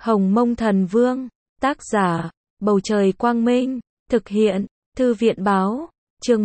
Hồng Mông Thần Vương, tác giả, Bầu Trời Quang Minh, thực hiện, Thư viện Báo, chương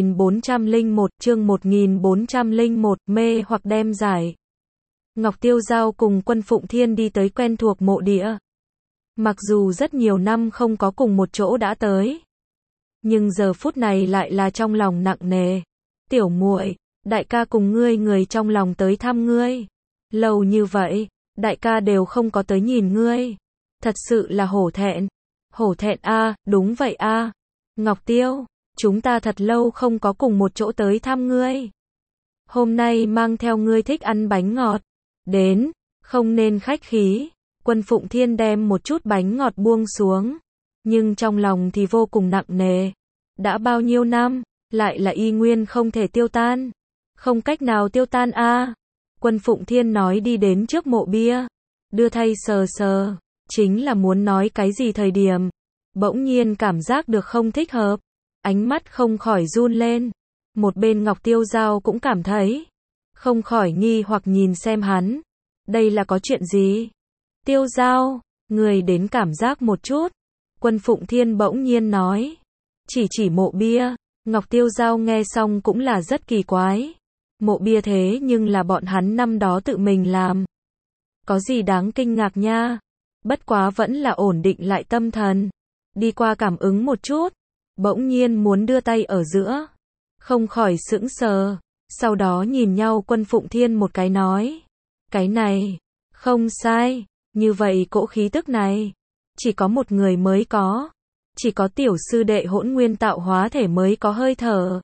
1401, mê hoặc đem giải. Ngọc Tiêu Giao cùng Quân Phụng Thiên đi tới quen thuộc mộ địa. Mặc dù rất nhiều năm không có cùng một chỗ đã tới, nhưng giờ phút này lại là trong lòng nặng nề. Tiểu muội, đại ca cùng ngươi người trong lòng tới thăm ngươi. Lâu như vậy, đại ca đều không có tới nhìn ngươi. Thật sự là hổ thẹn. Hổ thẹn a, đúng vậy a. Ngọc Tiêu, chúng ta thật lâu không có cùng một chỗ tới thăm ngươi. Hôm nay mang theo ngươi thích ăn bánh ngọt. Đến, không nên khách khí. Quân Phụng Thiên đem một chút bánh ngọt buông xuống, nhưng trong lòng thì vô cùng nặng nề. Đã bao nhiêu năm, lại là y nguyên không thể tiêu tan. Không cách nào tiêu tan a. Quân Phụng Thiên nói đi đến trước mộ bia, đưa tay sờ sờ, chính là muốn nói cái gì thời điểm, bỗng nhiên cảm giác được không thích hợp, ánh mắt không khỏi run lên. Một bên Ngọc Tiêu Giao cũng cảm thấy, không khỏi nghi hoặc nhìn xem hắn. Đây là có chuyện gì? Tiêu Giao, người đến cảm giác một chút. Quân Phụng Thiên bỗng nhiên nói, chỉ mộ bia. Ngọc Tiêu Giao nghe xong cũng là rất kỳ quái. Mộ bia thế nhưng là bọn hắn năm đó tự mình làm. Có gì đáng kinh ngạc nha. Bất quá vẫn là ổn định lại tâm thần. Đi qua cảm ứng một chút. Bỗng nhiên muốn đưa tay ở giữa. Không khỏi sững sờ. Sau đó nhìn nhau Quân Phụng Thiên một cái nói. Cái này, không sai. Như vậy cỗ khí tức này, chỉ có một người mới có. Chỉ có tiểu sư đệ hỗn nguyên tạo hóa thể mới có hơi thở.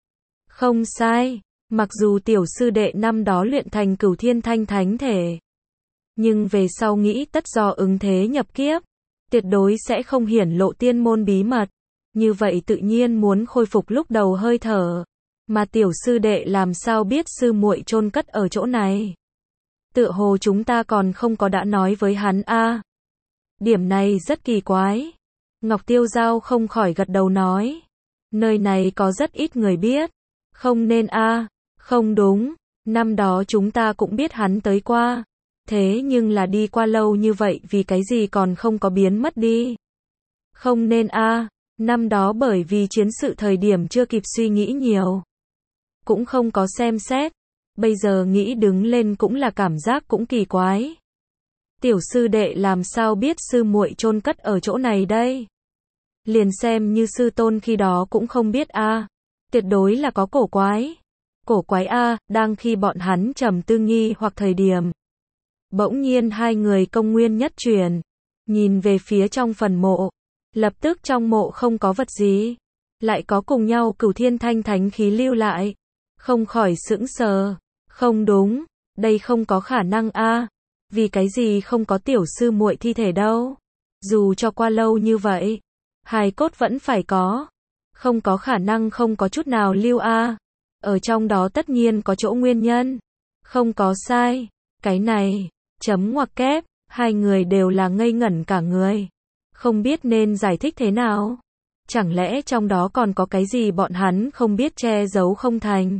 Không sai. Mặc dù tiểu sư đệ năm đó luyện thành Cửu Thiên Thanh Thánh thể, nhưng về sau nghĩ tất do ứng thế nhập kiếp, tuyệt đối sẽ không hiển lộ tiên môn bí mật. Như vậy tự nhiên muốn khôi phục lúc đầu hơi thở. Mà tiểu sư đệ làm sao biết sư muội chôn cất ở chỗ này? Tựa hồ chúng ta còn không có đã nói với hắn a. Điểm này rất kỳ quái. Ngọc Tiêu Giao không khỏi gật đầu nói. Nơi này có rất ít người biết. Không nên a. Không đúng, năm đó chúng ta cũng biết hắn tới qua. Thế nhưng là đi qua lâu như vậy vì cái gì còn không có biến mất đi. Không nên a. Năm đó bởi vì chiến sự thời điểm chưa kịp suy nghĩ nhiều, cũng không có xem xét. Bây giờ nghĩ đứng lên cũng là cảm giác cũng kỳ quái. Tiểu sư đệ làm sao biết sư muội chôn cất ở chỗ này đây? Liền xem như sư tôn khi đó cũng không biết a. Tuyệt đối là có cổ quái. Cổ quái a. Đang khi bọn hắn trầm tư nghi hoặc thời điểm, bỗng nhiên hai người công nguyên nhất chuyển, nhìn về phía trong phần mộ. Lập tức trong mộ không có vật gì, lại có cùng nhau Cửu Thiên Thanh Thánh khí lưu lại. Không khỏi sững sờ. Không đúng, đây không có khả năng a. Vì cái gì không có tiểu sư muội thi thể đâu? Dù cho qua lâu như vậy, hài cốt vẫn phải có. Không có khả năng không có chút nào lưu a. Ở trong đó tất nhiên có chỗ nguyên nhân. Không có sai. Cái này, chấm ngoặc kép, hai người đều là ngây ngẩn cả người. Không biết nên giải thích thế nào. Chẳng lẽ trong đó còn có cái gì bọn hắn không biết che giấu không thành?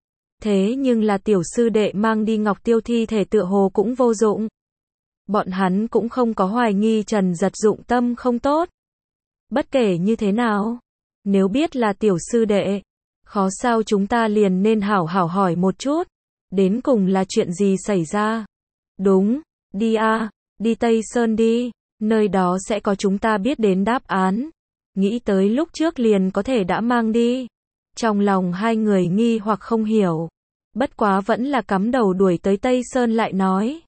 Thế nhưng là tiểu sư đệ mang đi Ngọc Tiêu thi thể tựa hồ cũng vô dụng. Bọn hắn cũng không có hoài nghi Trần Giật dụng tâm không tốt. Bất kể như thế nào, nếu biết là tiểu sư đệ, khó sao chúng ta liền nên hảo hảo hỏi một chút. Đến cùng là chuyện gì xảy ra? Đúng, đi a, đi Tây Sơn đi, nơi đó sẽ có chúng ta biết đến đáp án. Nghĩ tới lúc trước liền có thể đã mang đi. Trong lòng hai người nghi hoặc không hiểu. Bất quá vẫn là cắm đầu đuổi tới Tây Sơn lại nói.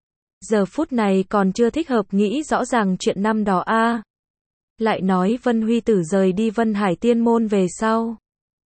Giờ phút này còn chưa thích hợp nghĩ rõ ràng chuyện năm đó a. Lại nói Vân Huy Tử rời đi Vân Hải Tiên Môn về sau,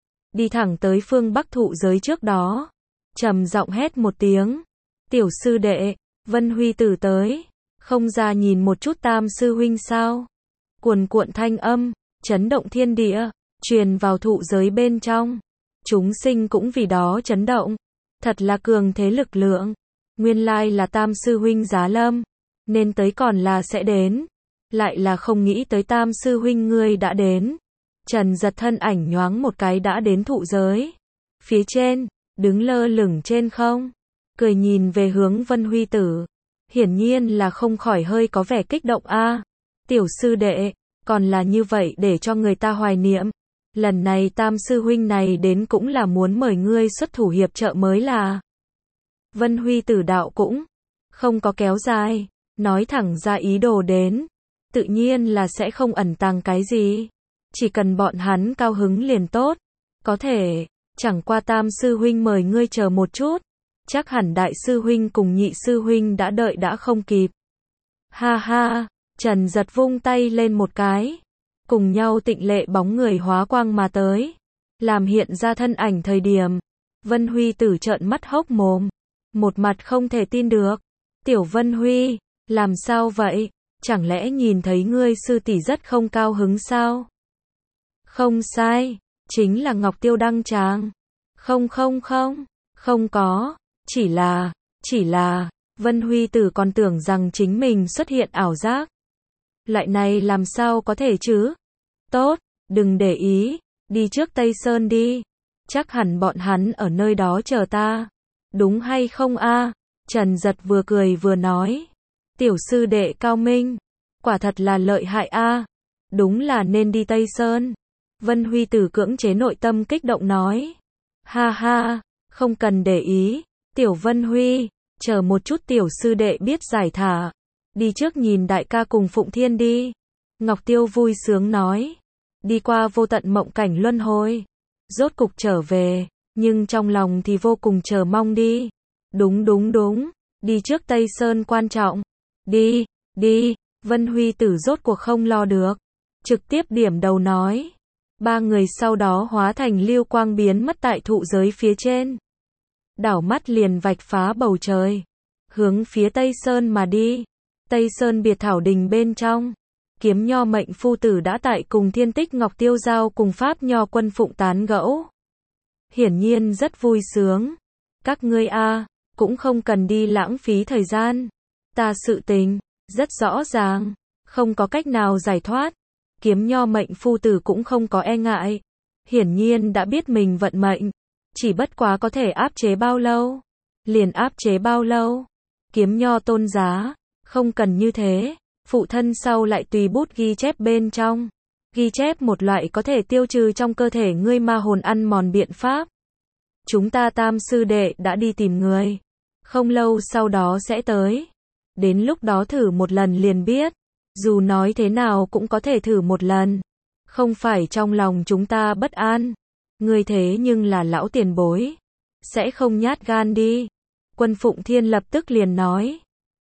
đi thẳng tới phương Bắc thụ giới trước đó, trầm giọng hét một tiếng. Tiểu sư đệ, Vân Huy Tử tới, không ra nhìn một chút Tam sư huynh sao? Cuồn cuộn thanh âm, chấn động thiên địa, truyền vào thụ giới bên trong. Chúng sinh cũng vì đó chấn động. Thật là cường thế lực lượng. Nguyên lai là Tam sư huynh giá lâm, nên tới còn là sẽ đến. Lại là không nghĩ tới Tam sư huynh ngươi đã đến. Trần Giật thân ảnh nhoáng một cái đã đến thụ giới. Phía trên, đứng lơ lửng trên không, cười nhìn về hướng Vân Huy Tử. hiển nhiên là không khỏi hơi có vẻ kích động a. Tiểu sư đệ, còn là như vậy để cho người ta hoài niệm. Lần này Tam sư huynh này đến cũng là muốn mời ngươi xuất thủ hiệp trợ mới là. Vân Huy Tử đạo cũng không có kéo dài, nói thẳng ra ý đồ đến. Tự nhiên là sẽ không ẩn tàng cái gì. Chỉ cần bọn hắn cao hứng liền tốt. Có thể, chẳng qua Tam sư huynh mời ngươi chờ một chút. Chắc hẳn đại sư huynh cùng nhị sư huynh đã đợi đã không kịp. Ha ha, Trần Giật vung tay lên một cái. Cùng nhau tịnh lệ bóng người hóa quang mà tới. Làm hiện ra thân ảnh thời điểm. Vân Huy Tử trợn mắt hốc mồm. Một mặt không thể tin được. Tiểu Vân Huy, làm sao vậy? Chẳng lẽ nhìn thấy ngươi sư tỷ rất không cao hứng sao? Không sai, chính là Ngọc Tiêu Đăng Tràng. Không có, chỉ là, Vân Huy Tử còn tưởng rằng chính mình xuất hiện ảo giác. Loại này làm sao có thể chứ? Tốt, đừng để ý, đi trước Tây Sơn đi. Chắc hẳn bọn hắn ở nơi đó chờ ta. Đúng hay không a? Trần Giật vừa cười vừa nói. Tiểu sư đệ cao minh, quả thật là lợi hại a. Đúng là nên đi Tây Sơn. Vân Huy Tử cưỡng chế nội tâm kích động nói. Ha ha, không cần để ý. Tiểu Vân Huy, chờ một chút tiểu sư đệ biết giải thả. Đi trước nhìn đại ca cùng Phụng Thiên đi. Ngọc Tiêu vui sướng nói. Đi qua vô tận mộng cảnh luân hồi. Rốt cục trở về, nhưng trong lòng thì vô cùng chờ mong đi. Đúng. Đi trước Tây Sơn quan trọng. Đi. Vân Huy Tử rốt cuộc không lo được. Trực tiếp điểm đầu nói. Ba người sau đó hóa thành lưu quang biến mất tại thụ giới phía trên. Đảo mắt liền vạch phá bầu trời. Hướng phía Tây Sơn mà đi. Tây Sơn biệt thảo đình bên trong. Kiếm Nho Mệnh phu tử đã tại cùng Thiên Tích Ngọc Tiêu Giao cùng Pháp Nho Quân Phụng tán gẫu. Hiển nhiên rất vui sướng. Các ngươi cũng không cần đi lãng phí thời gian. Ta sự tình rất rõ ràng, không có cách nào giải thoát. Kiếm Nho Mệnh phu tử cũng không có e ngại. Hiển nhiên đã biết mình vận mệnh. Chỉ bất quá có thể áp chế bao lâu. Liền áp chế bao lâu. Kiếm Nho tôn giá. Không cần như thế. Phụ thân sau lại tùy bút ghi chép bên trong. Ghi chép một loại có thể tiêu trừ trong cơ thể ngươi ma hồn ăn mòn biện pháp. Chúng ta Tam sư đệ đã đi tìm người. Không lâu sau đó sẽ tới. Đến lúc đó thử một lần liền biết. Dù nói thế nào cũng có thể thử một lần. Không phải trong lòng chúng ta bất an. Ngươi thế nhưng là lão tiền bối. Sẽ không nhát gan đi. Quân Phụng Thiên lập tức liền nói.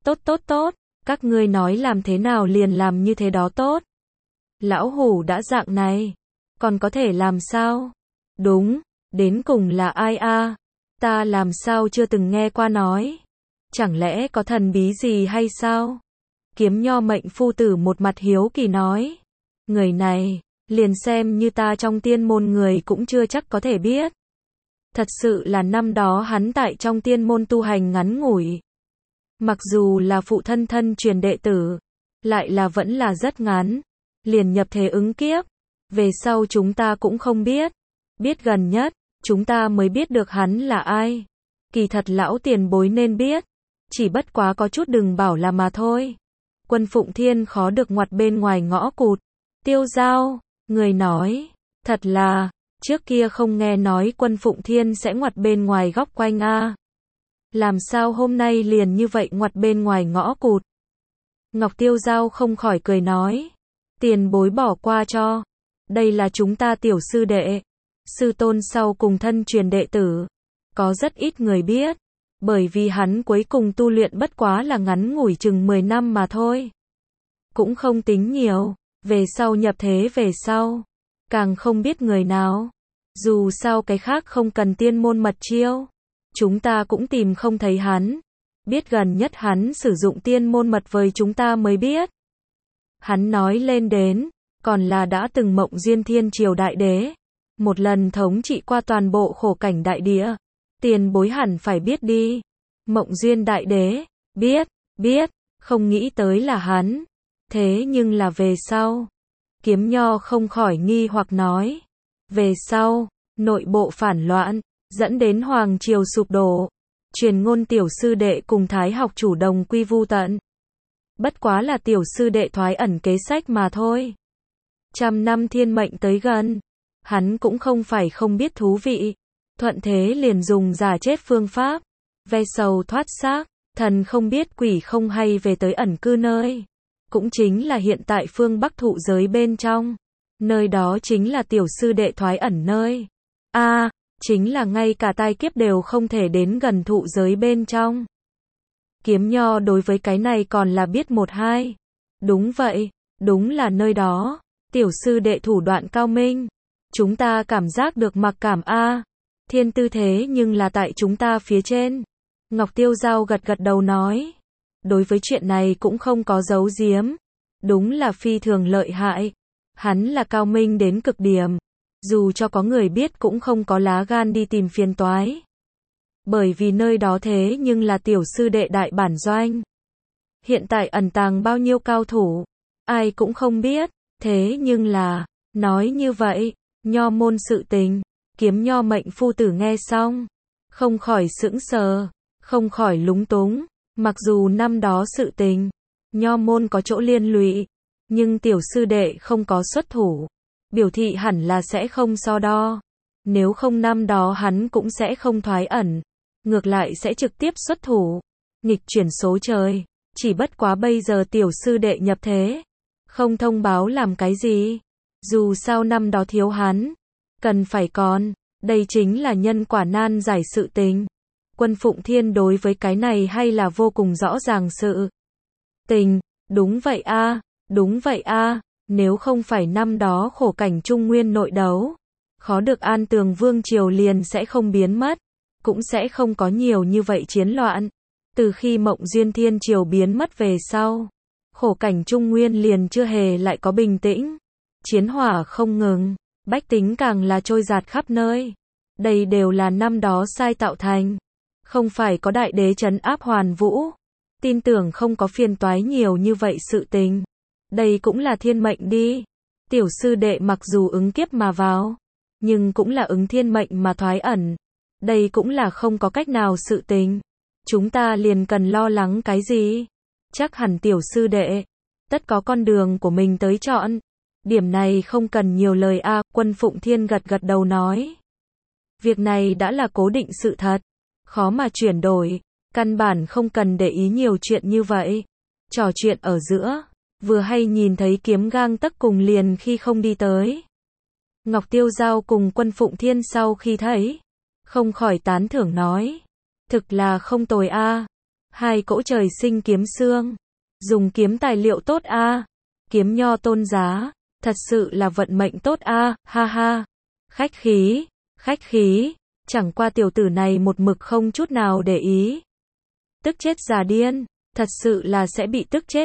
Tốt. Các ngươi nói làm thế nào liền làm như thế đó tốt. Lão hủ đã dạng này. Còn có thể làm sao? Đúng, đến cùng là ai a? Ta làm sao chưa từng nghe qua nói. Chẳng lẽ có thần bí gì hay sao? Kiếm Nho Mệnh phu tử một mặt hiếu kỳ nói. Người này, liền xem như ta trong tiên môn người cũng chưa chắc có thể biết. Thật sự là năm đó hắn tại trong tiên môn tu hành ngắn ngủi. Mặc dù là phụ thân truyền đệ tử, lại là vẫn là rất ngắn. Liền nhập thế ứng kiếp. Về sau chúng ta cũng không biết. Biết gần nhất, chúng ta mới biết được hắn là ai. Kỳ thật lão tiền bối nên biết. Chỉ bất quá có chút đừng bảo là mà thôi. Quân Phụng Thiên khó được ngoặt bên ngoài ngõ cụt. Tiêu Giao, người nói, thật là, trước kia không nghe nói Quân Phụng Thiên sẽ ngoặt bên ngoài góc quanh a. Làm sao hôm nay liền như vậy ngoặt bên ngoài ngõ cụt. Ngọc Tiêu Giao không khỏi cười nói. Tiền bối bỏ qua cho. Đây là chúng ta tiểu sư đệ. Sư tôn sau cùng thân truyền đệ tử. Có rất ít người biết. Bởi vì hắn cuối cùng tu luyện bất quá là ngắn ngủi chừng 10 năm mà thôi. Cũng không tính nhiều. Về sau nhập thế về sau. Càng không biết người nào. Dù sao cái khác không cần tiên môn mật chiêu. Chúng ta cũng tìm không thấy hắn. Biết gần nhất hắn sử dụng tiên môn mật với chúng ta mới biết. Hắn nói lên đến, còn là đã từng Mộng Duyên Thiên Triều Đại Đế. Một lần thống trị qua toàn bộ khổ cảnh đại địa. Tiền bối hẳn phải biết đi. Mộng Duyên Đại Đế, biết, không nghĩ tới là hắn. Thế nhưng là về sau. Kiếm Nho không khỏi nghi hoặc nói. Về sau, nội bộ phản loạn, dẫn đến Hoàng Triều sụp đổ. truyền ngôn tiểu sư đệ cùng Thái học chủ đồng quy vu tận. Bất quá là tiểu sư đệ thoái ẩn kế sách mà thôi. Trăm năm thiên mệnh tới gần, hắn cũng không phải không biết thú vị. Thuận thế liền dùng giả chết phương pháp, ve sầu thoát xác, thần không biết quỷ không hay về tới ẩn cư nơi. Cũng chính là hiện tại phương Bắc thụ giới bên trong. Nơi đó chính là tiểu sư đệ thoái ẩn nơi. Chính là ngay cả tai kiếp đều không thể đến gần thụ giới bên trong. Kiếm Nho đối với cái này còn là biết một hai. Đúng vậy, đúng là nơi đó. Tiểu sư đệ thủ đoạn cao minh. Chúng ta cảm giác được mặc cảm thiên tư thế nhưng là tại chúng ta phía trên. Ngọc Tiêu Giao gật gật đầu nói. Đối với chuyện này cũng không có giấu giếm. Đúng là phi thường lợi hại. Hắn là cao minh đến cực điểm. Dù cho có người biết cũng không có lá gan đi tìm phiền toái. Bởi vì nơi đó thế nhưng là tiểu sư đệ đại bản doanh. Hiện tại ẩn tàng bao nhiêu cao thủ, ai cũng không biết. Thế nhưng là, nói như vậy, Nho môn sự tình, Kiếm Nho mệnh phu tử nghe xong, không khỏi sững sờ, không khỏi lúng túng. Mặc dù năm đó sự tình, Nho môn có chỗ liên lụy, nhưng tiểu sư đệ không có xuất thủ, biểu thị hẳn là sẽ không so đo. Nếu không năm đó hắn cũng sẽ không thoái ẩn, ngược lại sẽ trực tiếp xuất thủ, nghịch chuyển số trời. Chỉ bất quá bây giờ tiểu sư đệ nhập thế, không thông báo làm cái gì. Dù sao năm đó thiếu hắn, cần phải còn, đây chính là nhân quả nan giải sự tình. Quân Phụng Thiên đối với cái này hay là vô cùng rõ ràng sự tình. Đúng vậy đúng vậy nếu không phải năm đó khổ cảnh Trung Nguyên nội đấu, khó được An Tường Vương triều liền sẽ không biến mất, cũng sẽ không có nhiều như vậy chiến loạn. Từ khi Mộng Duyên Thiên triều biến mất về sau, khổ cảnh Trung Nguyên liền chưa hề lại có bình tĩnh. Chiến hỏa không ngừng, bách tính càng là trôi dạt khắp nơi. Đây đều là năm đó sai tạo thành. Không phải có đại đế trấn áp hoàn vũ, tin tưởng không có phiền toái nhiều như vậy sự tình. Đây cũng là thiên mệnh đi. Tiểu sư đệ mặc dù ứng kiếp mà vào, nhưng cũng là ứng thiên mệnh mà thoái ẩn. Đây cũng là không có cách nào sự tình. Chúng ta liền cần lo lắng cái gì? Chắc hẳn tiểu sư đệ tất có con đường của mình tới chọn. Điểm này không cần nhiều lời Quân Phụng Thiên gật gật đầu nói. Việc này đã là cố định sự thật, khó mà chuyển đổi, căn bản không cần để ý nhiều chuyện như vậy. Trò chuyện ở giữa, vừa hay nhìn thấy Kiếm Gang Tấc cùng liền khi không đi tới. Ngọc Tiêu Giao cùng Quân Phụng Thiên sau khi thấy, không khỏi tán thưởng nói. Thực là không tồi hai cỗ trời sinh kiếm xương, dùng kiếm tài liệu tốt Kiếm Nho tôn giá, thật sự là vận mệnh tốt ha ha. Khách khí, chẳng qua tiểu tử này một mực không chút nào để ý. Tức chết già điên, thật sự là sẽ bị tức chết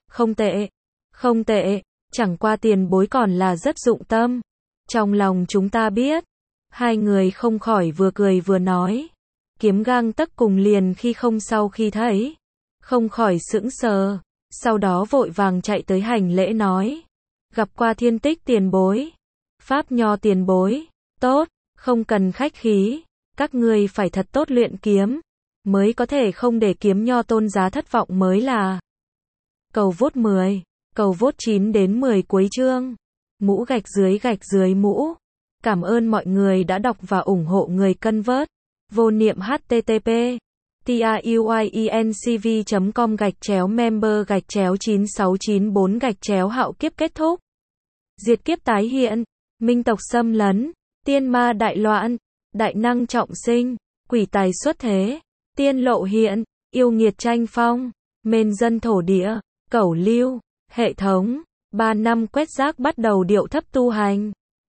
không tệ, chẳng qua tiền bối còn là rất dụng tâm. Trong lòng chúng ta biết, hai người không khỏi vừa cười vừa nói. Kiếm Gang Tấc cùng liền khi không sau khi thấy, không khỏi sững sờ, sau đó vội vàng chạy tới hành lễ nói. Gặp qua Thiên Tích tiền bối, Pháp Nho tiền bối, tốt, không cần khách khí, các ngươi phải thật tốt luyện kiếm, mới có thể không để Kiếm Nho tôn giá thất vọng mới là. Cầu vote 10, cầu vote 9 đến 10 cuối chương, mũ gạch dưới mũ. Cảm ơn mọi người đã đọc và ủng hộ người cân vớt. Vô niệm http truyencv.com/member/9694 hạo kiếp kết thúc. Diệt kiếp tái hiện, minh tộc xâm lấn, tiên ma đại loạn, đại năng trọng sinh, quỷ tài xuất thế, tiên lộ hiện, yêu nghiệt tranh phong, mên dân thổ địa, cẩu lưu, hệ thống, 3 năm quét rác bắt đầu điệu thấp tu hành.